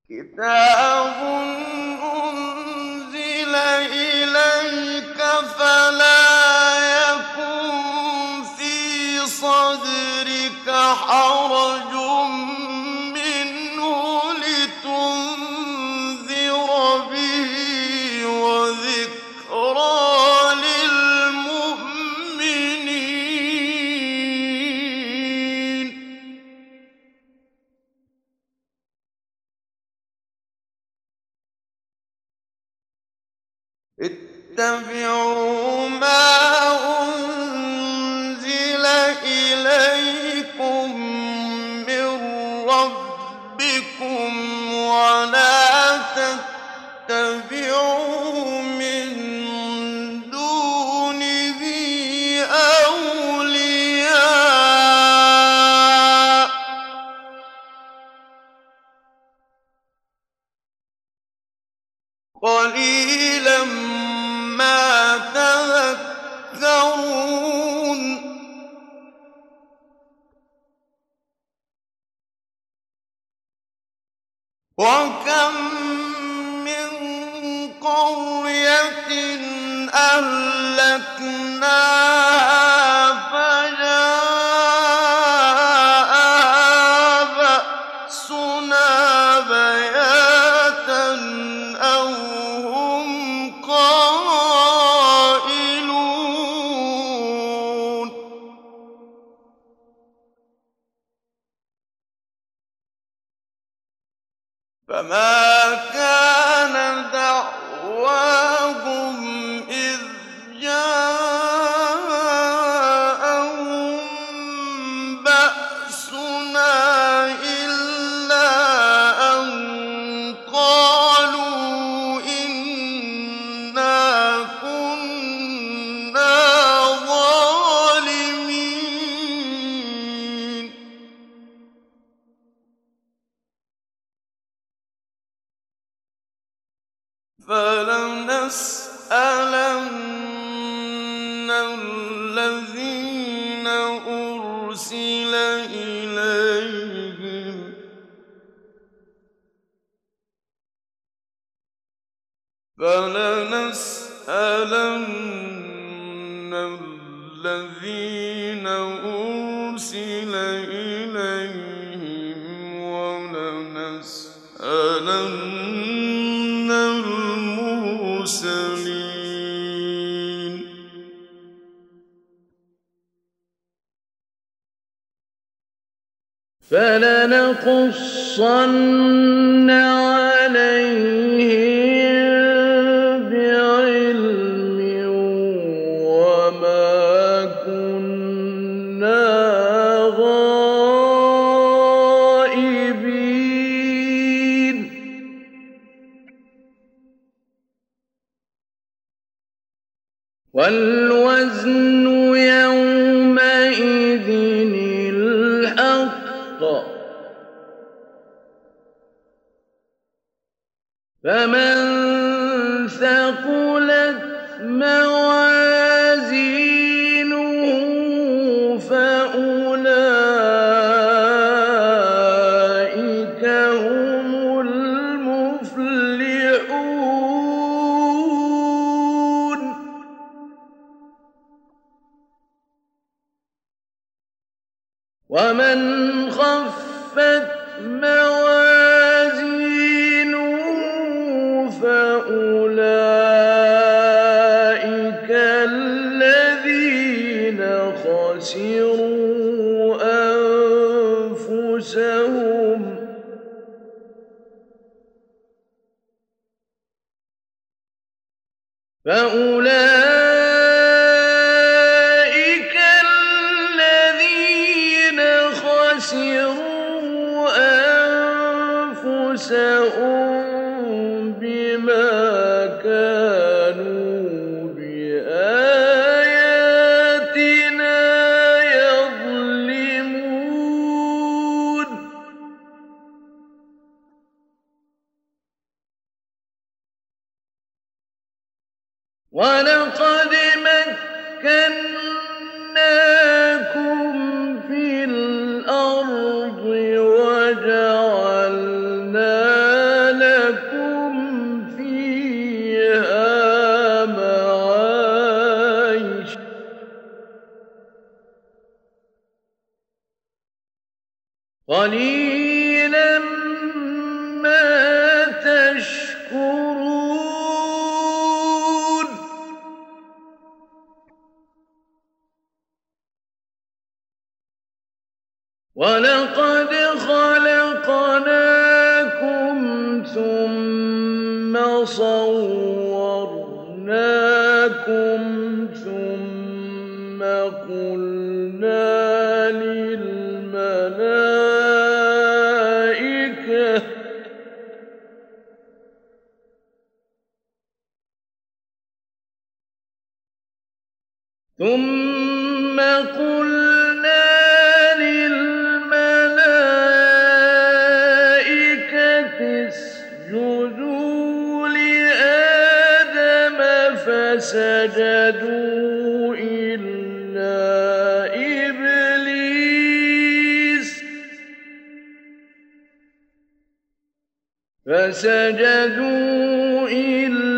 كتاب أنزل إليك فلا يكن في صدرك حرج منه لتنذر به وذكرى للمؤمنين. اتبعوا ما أنزل إليكم من ربكم ولا تتبعوا من دونه أولياء قليلا ما تذكرون. وكم من قرية أهلكناها فجاءها بأسنا بياتا أو هم قائلون. فما كان دعواهم إذ جاءهم بأسنا إلا أن قالوا إنا كنا ظالمين. فلنسألن الذين أرسل إليهم ولنسألن المرسلين. فلنقصن عليهم بعلم وما كنا غائبين. والوزن يومئذ الحق فمن ثقلت موازينه فأولئك هم المفلحون. ومن خفت موازينه فأولئك الذين خسروا أنفسهم بما كانوا بآياتنا يظلمون. ولقد مكناكم في الأرض وجعلنا قليلا ما تشكرون ولقد خلقناكم ثم صورناكم ثم قلنا للملائكة ثم قلنا للملائكة اسجدوا لآدم فسجدوا إلا إبليس